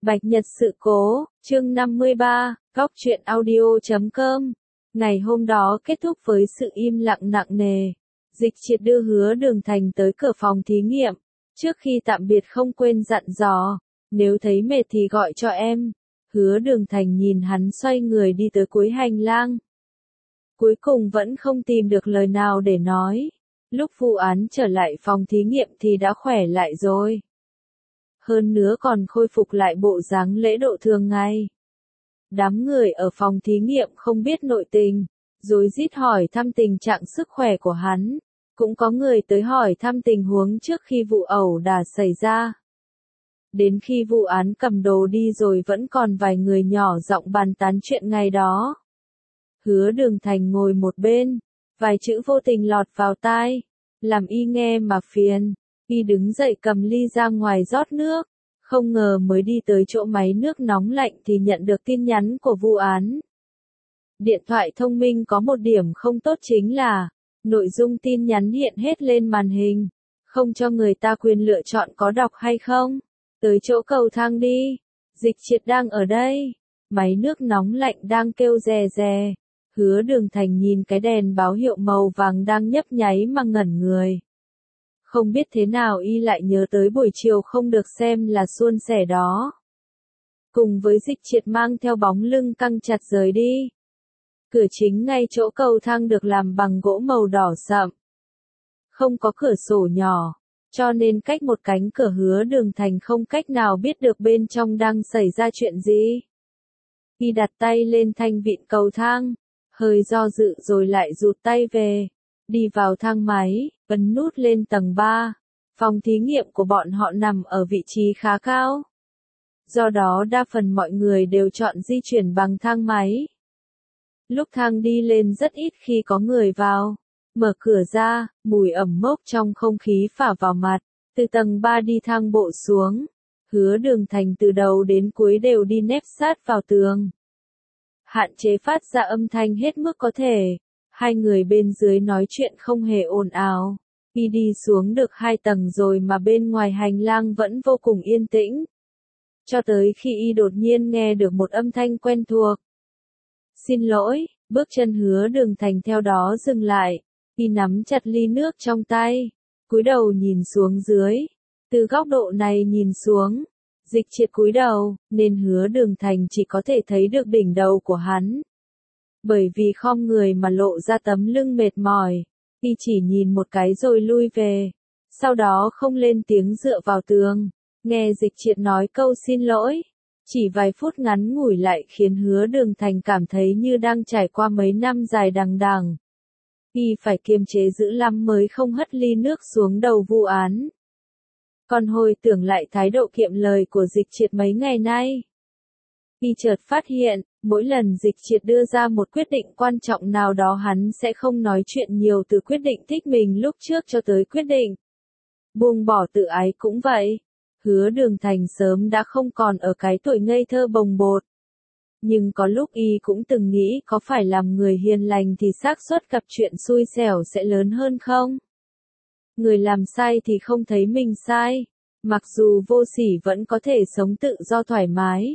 Bạch Nhật sự cố, chương 53, góc truyện audio.com. Ngày hôm đó kết thúc với sự im lặng nặng nề. Dịch Triệt đưa Hứa Đường Thành tới cửa phòng thí nghiệm. Trước khi tạm biệt không quên dặn dò, nếu thấy mệt thì gọi cho em. Hứa Đường Thành nhìn hắn xoay người đi tới cuối hành lang. Cuối cùng vẫn không tìm được lời nào để nói. Lúc vụ án trở lại phòng thí nghiệm thì đã khỏe lại rồi. Hơn nữa còn khôi phục lại bộ dáng lễ độ thường ngày. Đám người ở phòng thí nghiệm không biết nội tình, rối rít hỏi thăm tình trạng sức khỏe của hắn. Cũng có người tới hỏi thăm tình huống trước khi vụ ẩu đả xảy ra. Đến khi vụ án cầm đồ đi rồi vẫn còn vài người nhỏ giọng bàn tán chuyện ngày đó. Hứa Đường Thành ngồi một bên, vài chữ vô tình lọt vào tai, làm y nghe mà phiền. Y đứng dậy cầm ly ra ngoài rót nước, không ngờ mới đi tới chỗ máy nước nóng lạnh thì nhận được tin nhắn của vụ án. Điện thoại thông minh có một điểm không tốt chính là, nội dung tin nhắn hiện hết lên màn hình, không cho người ta quyền lựa chọn có đọc hay không. Tới chỗ cầu thang đi, Dịch Triệt đang ở đây, máy nước nóng lạnh đang kêu rè rè. Hứa Đường Thành nhìn cái đèn báo hiệu màu vàng đang nhấp nháy mà ngẩn người. Không biết thế nào y lại nhớ tới buổi chiều không được xem là suôn sẻ đó. Cùng với Dịch Triệt mang theo bóng lưng căng chặt rời đi. Cửa chính ngay chỗ cầu thang được làm bằng gỗ màu đỏ sậm. Không có cửa sổ nhỏ, cho nên cách một cánh cửa Hứa Đường Thành không cách nào biết được bên trong đang xảy ra chuyện gì. Y đặt tay lên thanh vịn cầu thang, hơi do dự rồi lại rụt tay về. Đi vào thang máy, ấn nút lên tầng 3. Phòng thí nghiệm của bọn họ nằm ở vị trí khá cao. Do đó đa phần mọi người đều chọn di chuyển bằng thang máy. Lúc thang đi lên rất ít khi có người vào. Mở cửa ra, mùi ẩm mốc trong không khí phả vào mặt. Từ tầng 3 đi thang bộ xuống. Hứa Đường Thành từ đầu đến cuối đều đi nép sát vào tường. Hạn chế phát ra âm thanh hết mức có thể. Hai người bên dưới nói chuyện không hề ồn ào. Y đi xuống được 2 tầng rồi mà bên ngoài hành lang vẫn vô cùng yên tĩnh. Cho tới khi y đột nhiên nghe được một âm thanh quen thuộc. Xin lỗi, bước chân Hứa Đường Thành theo đó dừng lại. Y nắm chặt ly nước trong tay, cúi đầu nhìn xuống dưới. Từ góc độ này nhìn xuống, Dịch Triệt cúi đầu, nên Hứa Đường Thành chỉ có thể thấy được đỉnh đầu của hắn. Bởi vì khom người mà lộ ra tấm lưng mệt mỏi, y chỉ nhìn một cái rồi lui về, sau đó không lên tiếng dựa vào tường, nghe Dịch Triệt nói câu xin lỗi. Chỉ vài phút ngắn ngủi lại khiến Hứa Đường Thành cảm thấy như đang trải qua mấy năm dài đằng đẵng. Y phải kiềm chế dữ lắm mới không hất ly nước xuống đầu vụ án. Còn hồi tưởng lại thái độ kiệm lời của Dịch Triệt mấy ngày nay, y chợt phát hiện, mỗi lần Dịch Triệt đưa ra một quyết định quan trọng nào đó hắn sẽ không nói chuyện nhiều từ quyết định thích mình lúc trước cho tới quyết định buông bỏ tự ái cũng vậy. Hứa Đường Thành sớm đã không còn ở cái tuổi ngây thơ bồng bột. Nhưng có lúc y cũng từng nghĩ có phải làm người hiền lành thì xác suất gặp chuyện xui xẻo sẽ lớn hơn không? Người làm sai thì không thấy mình sai, mặc dù vô sỉ vẫn có thể sống tự do thoải mái.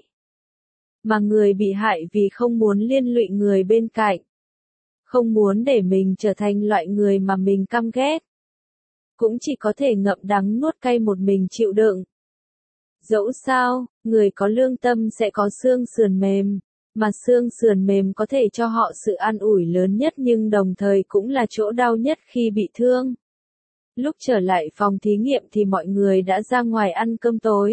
Mà người bị hại vì không muốn liên lụy người bên cạnh, không muốn để mình trở thành loại người mà mình căm ghét, cũng chỉ có thể ngậm đắng nuốt cay một mình chịu đựng. Dẫu sao, người có lương tâm sẽ có xương sườn mềm, mà xương sườn mềm có thể cho họ sự an ủi lớn nhất nhưng đồng thời cũng là chỗ đau nhất khi bị thương. Lúc trở lại phòng thí nghiệm thì mọi người đã ra ngoài ăn cơm tối.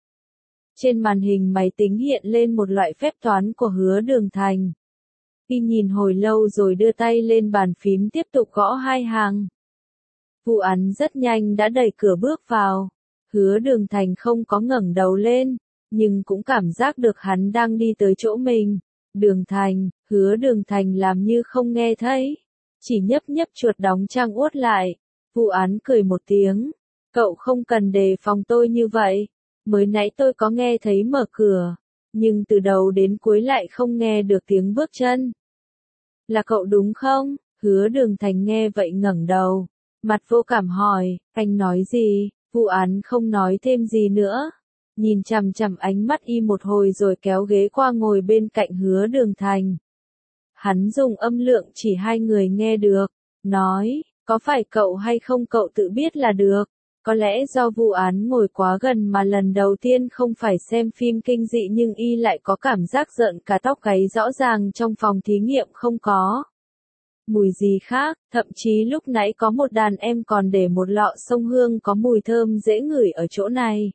Trên màn hình máy tính hiện lên một loại phép toán của Hứa Đường Thành. Y nhìn hồi lâu rồi đưa tay lên bàn phím tiếp tục gõ 2 hàng. Vụ án rất nhanh đã đẩy cửa bước vào. Hứa Đường Thành không có ngẩng đầu lên, nhưng cũng cảm giác được hắn đang đi tới chỗ mình. Đường Thành, Hứa Đường Thành làm như không nghe thấy, chỉ nhấp nhấp chuột đóng trang uốt lại. Vụ án cười một tiếng, cậu không cần đề phòng tôi như vậy. Mới nãy tôi có nghe thấy mở cửa, nhưng từ đầu đến cuối lại không nghe được tiếng bước chân. Là cậu đúng không? Hứa Đường Thành nghe vậy ngẩng đầu, mặt vô cảm hỏi, anh nói gì? Vụ án không nói thêm gì nữa. nhìn chằm chằm ánh mắt y một hồi rồi kéo ghế qua ngồi bên cạnh Hứa Đường Thành. Hắn dùng âm lượng chỉ hai người nghe được, nói, có phải cậu hay không cậu tự biết là được. Có lẽ do vụ án ngồi quá gần mà lần đầu tiên không phải xem phim kinh dị nhưng y lại có cảm giác rợn cả tóc gáy, rõ ràng trong phòng thí nghiệm không có mùi gì khác, thậm chí lúc nãy có một đàn em còn để một lọ sông hương có mùi thơm dễ ngửi ở chỗ này.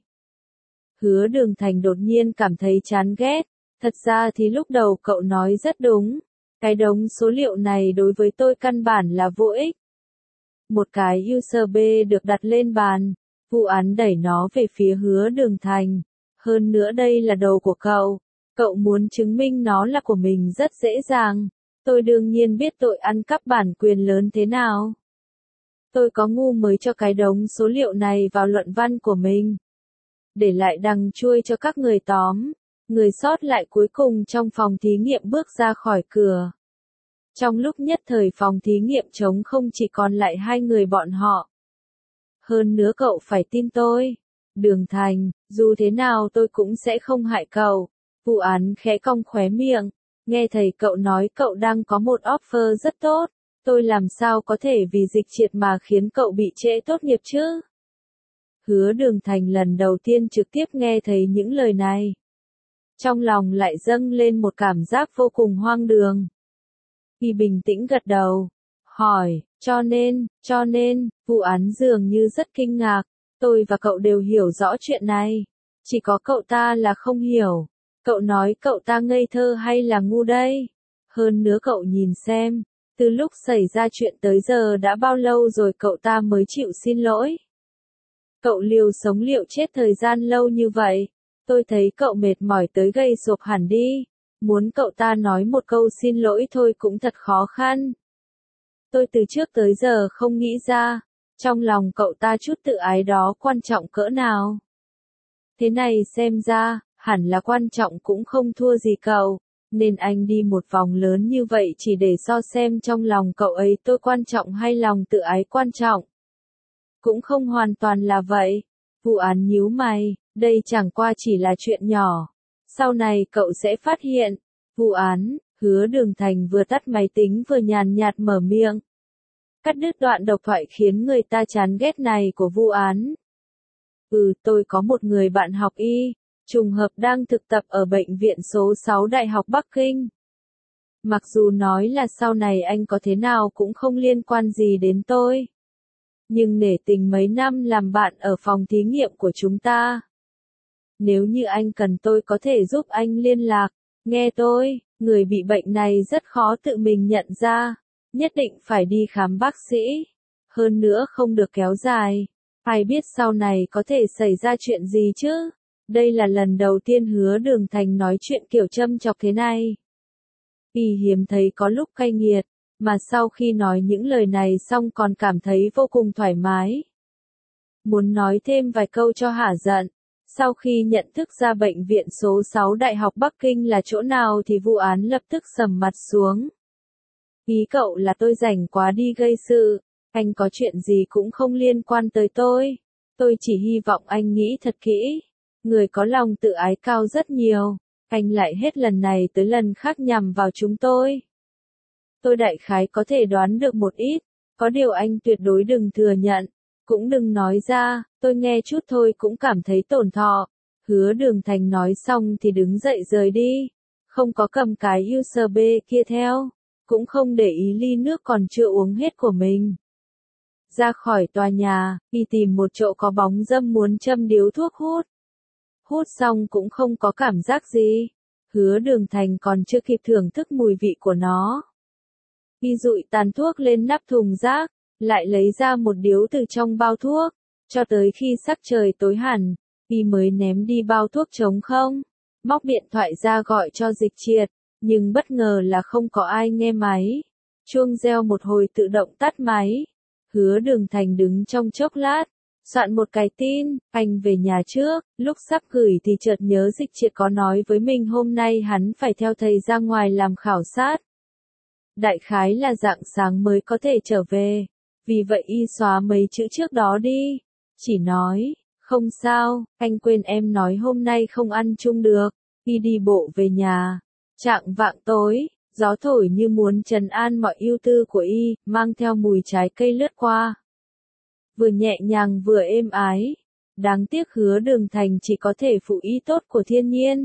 Hứa Đường Thành đột nhiên cảm thấy chán ghét, thật ra thì lúc đầu cậu nói rất đúng, cái đống số liệu này đối với tôi căn bản là vô ích. Một cái USB được đặt lên bàn, vụ án đẩy nó về phía Hứa Đường Thành. Hơn nữa đây là đồ của cậu muốn chứng minh nó là của mình rất dễ dàng. Tôi đương nhiên biết tội ăn cắp bản quyền lớn thế nào. Tôi có ngu mới cho cái đống số liệu này vào luận văn của mình. Để lại đằng chuôi cho các người tóm. Người sót lại cuối cùng trong phòng thí nghiệm bước ra khỏi cửa. Trong lúc nhất thời phòng thí nghiệm trống không, chỉ còn lại hai người bọn họ. Hơn nữa cậu phải tin tôi. Đường Thành, dù thế nào tôi cũng sẽ không hại cậu. Vụ án khẽ cong khóe miệng. Nghe thầy cậu nói cậu đang có một offer rất tốt. Tôi làm sao có thể vì Dịch Triệt mà khiến cậu bị trễ tốt nghiệp chứ? Hứa Đường Thành lần đầu tiên trực tiếp nghe thấy những lời này. Trong lòng lại dâng lên một cảm giác vô cùng hoang đường. Y bình tĩnh gật đầu, hỏi, cho nên, vụ án dường như rất kinh ngạc, tôi và cậu đều hiểu rõ chuyện này. Chỉ có cậu ta là không hiểu. Cậu nói cậu ta ngây thơ hay là ngu đây? Hơn nữa cậu nhìn xem, từ lúc xảy ra chuyện tới giờ đã bao lâu rồi cậu ta mới chịu xin lỗi? Cậu liều sống liều chết thời gian lâu như vậy, tôi thấy cậu mệt mỏi tới gầy sụp hẳn đi. Muốn cậu ta nói một câu xin lỗi thôi cũng thật khó khăn. Tôi từ trước tới giờ không nghĩ ra, trong lòng cậu ta chút tự ái đó quan trọng cỡ nào. Thế này xem ra, hẳn là quan trọng cũng không thua gì cậu, nên anh đi một vòng lớn như vậy chỉ để so xem trong lòng cậu ấy tôi quan trọng hay lòng tự ái quan trọng. Cũng không hoàn toàn là vậy. Vụ án nhíu mày, đây chẳng qua chỉ là chuyện nhỏ. Sau này cậu sẽ phát hiện, vụ án, Hứa Đường Thành vừa tắt máy tính vừa nhàn nhạt mở miệng. Cắt đứt đoạn độc thoại khiến người ta chán ghét này của vụ án. Tôi có một người bạn học y, trùng hợp đang thực tập ở bệnh viện số 6 Đại học Bắc Kinh. Mặc dù nói là sau này anh có thế nào cũng không liên quan gì đến tôi. Nhưng nể tình mấy năm làm bạn ở phòng thí nghiệm của chúng ta. Nếu như anh cần tôi có thể giúp anh liên lạc. Nghe tôi, người bị bệnh này rất khó tự mình nhận ra. Nhất định phải đi khám bác sĩ. Hơn nữa không được kéo dài. Ai biết sau này có thể xảy ra chuyện gì chứ? Đây là lần đầu tiên Hứa Đường Thành nói chuyện kiểu châm chọc thế này. Y hiếm thấy có lúc cay nghiệt, mà sau khi nói những lời này xong còn cảm thấy vô cùng thoải mái. Muốn nói thêm vài câu cho hả giận. Sau khi nhận thức ra bệnh viện số 6 Đại học Bắc Kinh là chỗ nào thì vụ án lập tức sầm mặt xuống. Ý cậu là tôi rảnh quá đi gây sự, anh có chuyện gì cũng không liên quan tới tôi. Tôi chỉ hy vọng anh nghĩ thật kỹ. Người có lòng tự ái cao rất nhiều, anh lại hết lần này tới lần khác nhằm vào chúng tôi. Tôi đại khái có thể đoán được một ít, có điều anh tuyệt đối đừng thừa nhận, cũng đừng nói ra, tôi nghe chút thôi cũng cảm thấy tổn thọ. Hứa Đường Thành nói xong thì đứng dậy rời đi, không có cầm cái USB kia theo, cũng không để ý ly nước còn chưa uống hết của mình. Ra khỏi tòa nhà, đi tìm một chỗ có bóng râm muốn châm điếu thuốc hút. Hút xong cũng không có cảm giác gì. Hứa Đường Thành còn chưa kịp thưởng thức mùi vị của nó. Y dụi tàn thuốc lên nắp thùng rác, lại lấy ra một điếu từ trong bao thuốc, cho tới khi sắc trời tối hẳn, Y mới ném đi bao thuốc trống không. Móc điện thoại ra gọi cho Dịch Triệt, nhưng bất ngờ là không có ai nghe máy. Chuông reo một hồi tự động tắt máy. Hứa Đường Thành đứng trong chốc lát, soạn một cái tin, anh về nhà trước, lúc sắp gửi thì chợt nhớ Dịch Triệt có nói với mình hôm nay hắn phải theo thầy ra ngoài làm khảo sát. Đại khái là rạng sáng mới có thể trở về, vì vậy Y xóa mấy chữ trước đó đi, chỉ nói, Không sao, anh quên em nói hôm nay không ăn chung được. Y đi bộ về nhà. Chạng vạng tối, gió thổi như muốn trấn an mọi ưu tư của Y, mang theo mùi trái cây lướt qua. Vừa nhẹ nhàng vừa êm ái. Đáng tiếc Hứa Đường Thành chỉ có thể phụ y tốt của thiên nhiên.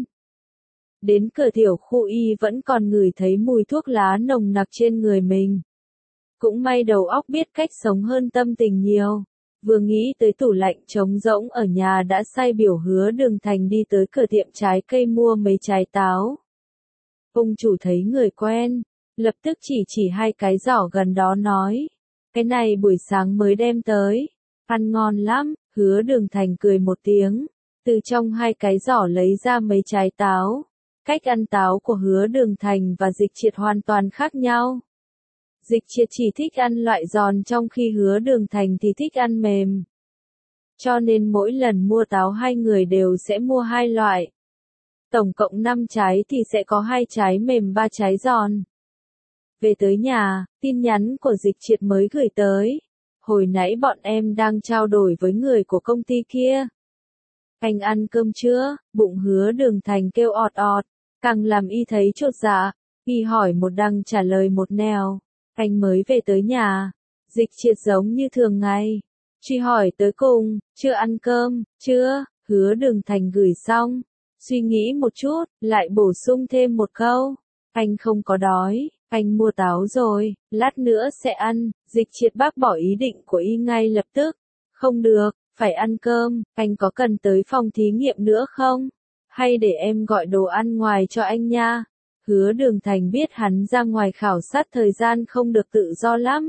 Đến cửa tiểu khu Y vẫn còn ngửi thấy mùi thuốc lá nồng nặc trên người mình. Cũng may đầu óc biết cách sống hơn tâm tình nhiều. Vừa nghĩ tới tủ lạnh trống rỗng ở nhà đã sai biểu Hứa Đường Thành đi tới cửa tiệm trái cây mua mấy trái táo. Ông chủ thấy người quen, lập tức chỉ hai cái giỏ gần đó nói. Cái này buổi sáng mới đem tới. Ăn ngon lắm, Hứa Đường Thành cười một tiếng. Từ trong hai cái giỏ lấy ra mấy trái táo. Cách ăn táo của Hứa Đường Thành và Dịch Triệt hoàn toàn khác nhau. Dịch Triệt chỉ thích ăn loại giòn trong khi Hứa Đường Thành thì thích ăn mềm. Cho nên mỗi lần mua táo hai người đều sẽ mua hai loại. Tổng cộng 5 trái thì sẽ có 2 trái mềm 3 trái giòn. Về tới nhà, tin nhắn của Dịch Triệt mới gửi tới. Hồi nãy bọn em đang trao đổi với người của công ty kia. Anh ăn cơm chưa? Bụng Hứa Đường Thành kêu ọt ọt. Càng làm Y thấy chột dạ. Y hỏi một đằng trả lời một nẻo. Anh mới về tới nhà. Dịch Triệt giống như thường ngày. Truy hỏi tới cùng, chưa ăn cơm, chưa? Hứa Đường Thành gửi xong. Suy nghĩ một chút, lại bổ sung thêm một câu. Anh không có đói, anh mua táo rồi, lát nữa sẽ ăn. Dịch Triệt bác bỏ ý định của Y ngay lập tức. Không được, phải ăn cơm, anh có cần tới phòng thí nghiệm nữa không? Hay để em gọi đồ ăn ngoài cho anh nha? Hứa Đường Thành biết hắn ra ngoài khảo sát thời gian không được tự do lắm.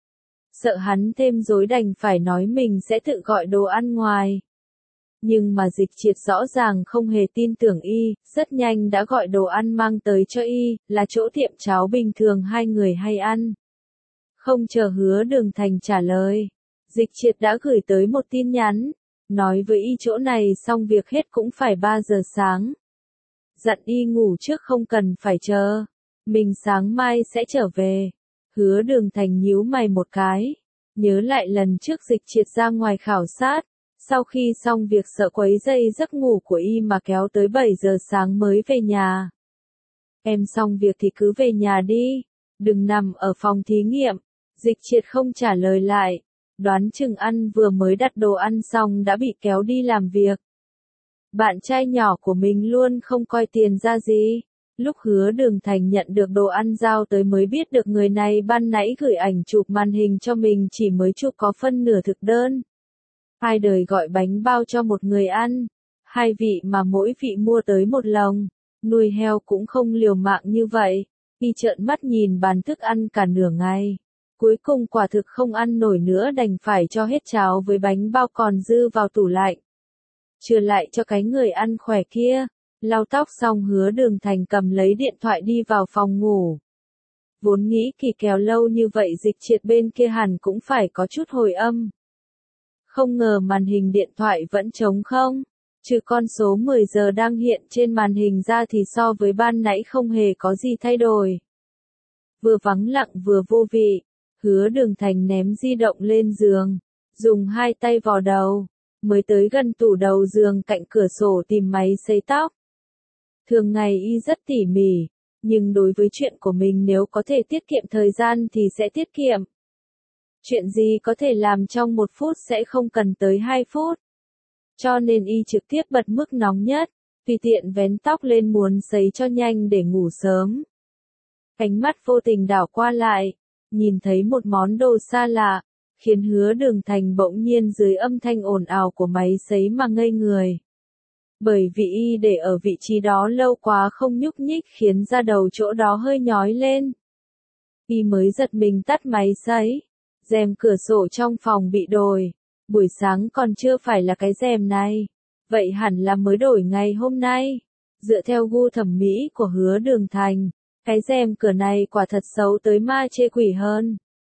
Sợ hắn thêm rối đành phải nói mình sẽ tự gọi đồ ăn ngoài. Nhưng mà Dịch Triệt rõ ràng không hề tin tưởng Y, rất nhanh đã gọi đồ ăn mang tới cho Y, là chỗ tiệm cháo bình thường hai người hay ăn. Không chờ Hứa Đường Thành trả lời, Dịch Triệt đã gửi tới một tin nhắn, nói với Y chỗ này xong việc hết cũng phải 3 giờ sáng. Dặn Y ngủ trước không cần phải chờ, mình sáng mai sẽ trở về. Hứa Đường Thành nhíu mày một cái, nhớ lại lần trước Dịch Triệt ra ngoài khảo sát. Sau khi xong việc sợ quấy rầy giấc ngủ của Y mà kéo tới 7 giờ sáng mới về nhà. Em xong việc thì cứ về nhà đi, đừng nằm ở phòng thí nghiệm. Dịch Triệt không trả lời lại, đoán chừng ăn vừa mới đặt đồ ăn xong đã bị kéo đi làm việc. Bạn trai nhỏ của mình luôn không coi tiền ra gì. Lúc Hứa Đường Thành nhận được đồ ăn giao tới mới biết được người này ban nãy gửi ảnh chụp màn hình cho mình chỉ mới chụp có phân nửa thực đơn. Hai đời gọi bánh bao cho một người ăn, 2 vị mà mỗi vị mua tới một lồng, nuôi heo cũng không liều mạng như vậy. Y trợn mắt nhìn bàn thức ăn cả nửa ngày, cuối cùng quả thực không ăn nổi nữa đành phải cho hết cháo với bánh bao còn dư vào tủ lạnh. Trừ lại cho cái người ăn khỏe kia. Lau tóc xong Hứa Đường Thành cầm lấy điện thoại đi vào phòng ngủ. Vốn nghĩ kỳ kèo lâu như vậy Dịch Triệt bên kia hẳn cũng phải có chút hồi âm. Không ngờ màn hình điện thoại vẫn trống không, trừ con số 10 giờ đang hiện trên màn hình ra thì so với ban nãy không hề có gì thay đổi. Vừa vắng lặng vừa vô vị, Hứa Đường Thành ném di động lên giường, dùng hai tay vò đầu, mới tới gần tủ đầu giường cạnh cửa sổ tìm máy sấy tóc. Thường ngày Y rất tỉ mỉ, nhưng đối với chuyện của mình nếu có thể tiết kiệm thời gian thì sẽ tiết kiệm. Chuyện gì có thể làm trong 1 phút sẽ không cần tới 2 phút. Cho nên Y trực tiếp bật mức nóng nhất, tùy tiện vén tóc lên muốn sấy cho nhanh để ngủ sớm. Ánh mắt vô tình đảo qua lại, nhìn thấy một món đồ xa lạ, khiến Hứa Đường Thành bỗng nhiên dưới âm thanh ồn ào của máy sấy mà ngây người. Bởi vì Y để ở vị trí đó lâu quá không nhúc nhích khiến da đầu chỗ đó hơi nhói lên. Y mới giật mình tắt máy sấy. Rèm cửa sổ trong phòng bị đổi. Buổi sáng còn chưa phải là cái rèm này. Vậy hẳn là mới đổi ngày hôm nay. Dựa theo gu thẩm mỹ của Hứa Đường Thành, cái rèm cửa này quả thật xấu tới ma chê quỷ hơn.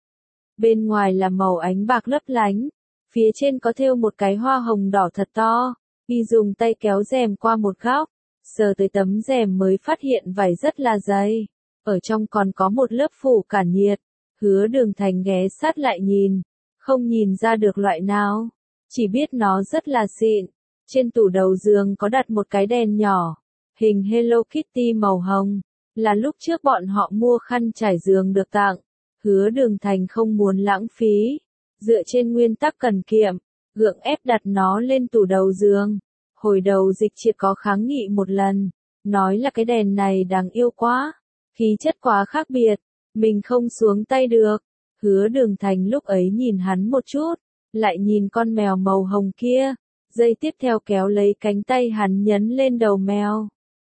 Bên ngoài là màu ánh bạc lấp lánh. Phía trên có thêu một cái hoa hồng đỏ thật to. Y dùng tay kéo rèm qua một góc, sờ tới tấm rèm mới phát hiện vải rất là dày. Ở trong còn có một lớp phủ cản nhiệt. Hứa Đường Thành ghé sát lại nhìn, không nhìn ra được loại nào. chỉ biết nó rất là xịn. Trên tủ đầu giường có đặt một cái đèn nhỏ, hình Hello Kitty màu hồng, là lúc trước bọn họ mua khăn trải giường được tặng. Hứa Đường Thành không muốn lãng phí, dựa trên nguyên tắc cần kiệm, gượng ép đặt nó lên tủ đầu giường. Hồi đầu Dịch Triệt có kháng nghị một lần, nói là cái đèn này đáng yêu quá, khí chất quá khác biệt, mình không xuống tay được. Hứa Đường Thành lúc ấy nhìn hắn một chút, lại nhìn con mèo màu hồng kia, giây tiếp theo kéo lấy cánh tay hắn nhấn lên đầu mèo.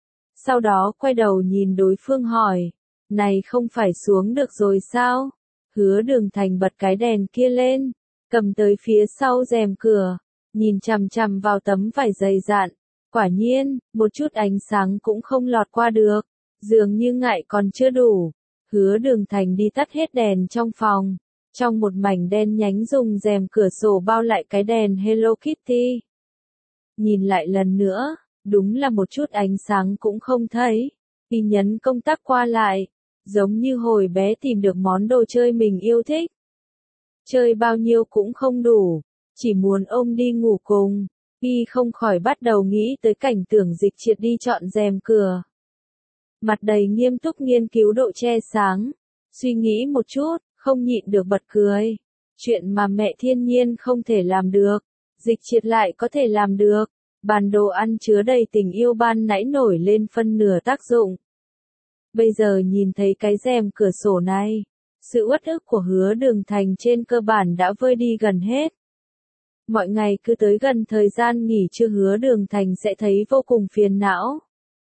Sau đó quay đầu nhìn đối phương hỏi, này không phải xuống được rồi sao? Hứa Đường Thành bật cái đèn kia lên, cầm tới phía sau rèm cửa, nhìn chằm chằm vào tấm vải dày dặn. Quả nhiên, một chút ánh sáng cũng không lọt qua được, dường như ngại còn chưa đủ. Hứa Đường Thành đi tắt hết đèn trong phòng, trong một mảnh đen nhánh dùng rèm cửa sổ bao lại cái đèn Hello Kitty. Nhìn lại lần nữa, đúng là một chút ánh sáng cũng không thấy. Y nhấn công tắc qua lại, giống như hồi bé tìm được món đồ chơi mình yêu thích. Chơi bao nhiêu cũng không đủ, chỉ muốn ôm đi ngủ cùng. Y không khỏi bắt đầu nghĩ tới cảnh tượng Dịch Triệt đi chọn rèm cửa. Mặt đầy nghiêm túc nghiên cứu độ che sáng, suy nghĩ một chút, không nhịn được bật cười. Chuyện mà mẹ thiên nhiên không thể làm được, Dịch Triệt lại có thể làm được. Bàn đồ ăn chứa đầy tình yêu ban nãy nổi lên phân nửa tác dụng. Bây giờ nhìn thấy cái rèm cửa sổ này, sự uất ức của Hứa Đường Thành trên cơ bản đã vơi đi gần hết. Mọi ngày cứ tới gần thời gian nghỉ trưa Hứa Đường Thành sẽ thấy vô cùng phiền não.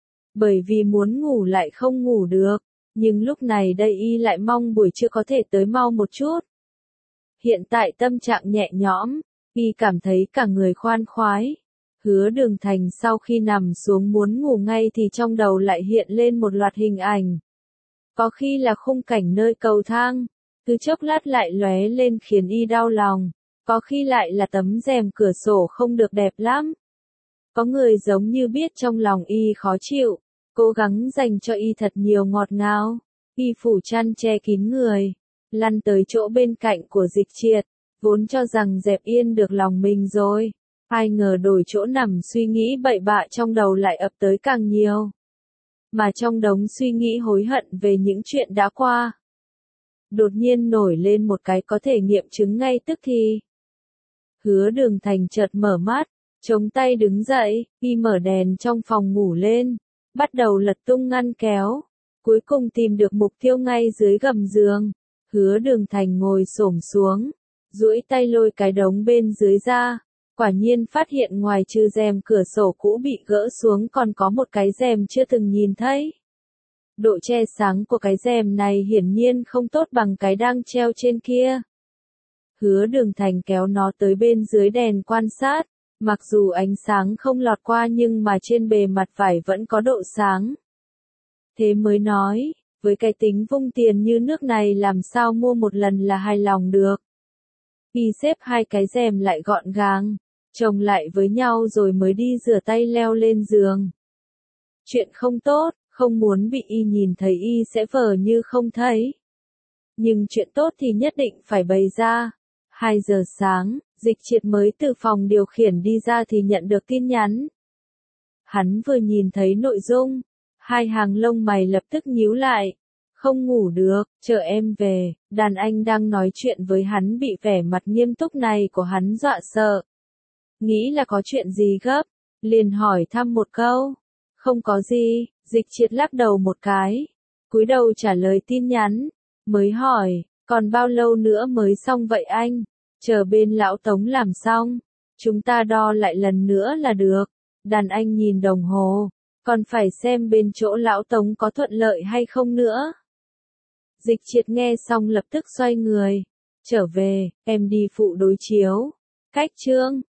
Bởi vì muốn ngủ lại không ngủ được, nhưng lúc này đây y lại mong buổi trưa có thể tới mau một chút. Hiện tại tâm trạng nhẹ nhõm, y cảm thấy cả người khoan khoái. Hứa Đường Thành sau khi nằm xuống muốn ngủ ngay thì trong đầu lại hiện lên một loạt hình ảnh. Có khi là khung cảnh nơi cầu thang, cứ chốc lát lại lóe lên khiến y đau lòng. Có khi lại là tấm rèm cửa sổ không được đẹp lắm. Có người giống như biết trong lòng y khó chịu, cố gắng dành cho y thật nhiều ngọt ngào. Y phủ chăn che kín người, lăn tới chỗ bên cạnh của Dịch Triệt, vốn cho rằng dẹp yên được lòng mình rồi. Ai ngờ đổi chỗ nằm suy nghĩ bậy bạ trong đầu lại ập tới càng nhiều. Mà trong đống suy nghĩ hối hận về những chuyện đã qua, đột nhiên nổi lên một cái có thể nghiệm chứng ngay tức thì. Hứa Đường Thành chợt mở mắt, chống tay đứng dậy, y mở đèn trong phòng ngủ lên, bắt đầu lật tung ngăn kéo, cuối cùng tìm được mục tiêu ngay dưới gầm giường. Hứa Đường Thành ngồi xổm xuống, duỗi tay lôi cái đống bên dưới ra, quả nhiên phát hiện ngoài trừ rèm cửa sổ cũ bị gỡ xuống còn có một cái rèm chưa từng nhìn thấy. Độ che sáng của cái rèm này hiển nhiên không tốt bằng cái đang treo trên kia. Hứa Đường Thành kéo nó tới bên dưới đèn quan sát, mặc dù ánh sáng không lọt qua nhưng mà trên bề mặt vải vẫn có độ sáng. Thế mới nói, với cái tính vung tiền như nước này làm sao mua một lần là hài lòng được. Y xếp hai cái rèm lại gọn gàng, chồng lại với nhau rồi mới đi rửa tay leo lên giường. Chuyện không tốt, không muốn bị y nhìn thấy y sẽ vờ như không thấy. Nhưng chuyện tốt thì nhất định phải bày ra. 2 giờ sáng, Dịch Triệt mới từ phòng điều khiển đi ra thì nhận được tin nhắn. Hắn vừa nhìn thấy nội dung, hai hàng lông mày lập tức nhíu lại. Không ngủ được, chờ em về. Đàn anh đang nói chuyện với hắn bị vẻ mặt nghiêm túc này của hắn dọa sợ. Nghĩ là có chuyện gì gấp, liền hỏi thăm một câu. Không có gì, Dịch Triệt lắc đầu một cái, cúi đầu trả lời tin nhắn, mới hỏi, còn bao lâu nữa mới xong vậy anh? Chờ bên lão Tống làm xong, chúng ta đo lại lần nữa là được. Đàn anh nhìn đồng hồ, còn phải xem bên chỗ lão Tống có thuận lợi hay không nữa. Dịch Triệt nghe xong lập tức xoay người, trở về, em đi phụ đối chiếu. Cách chương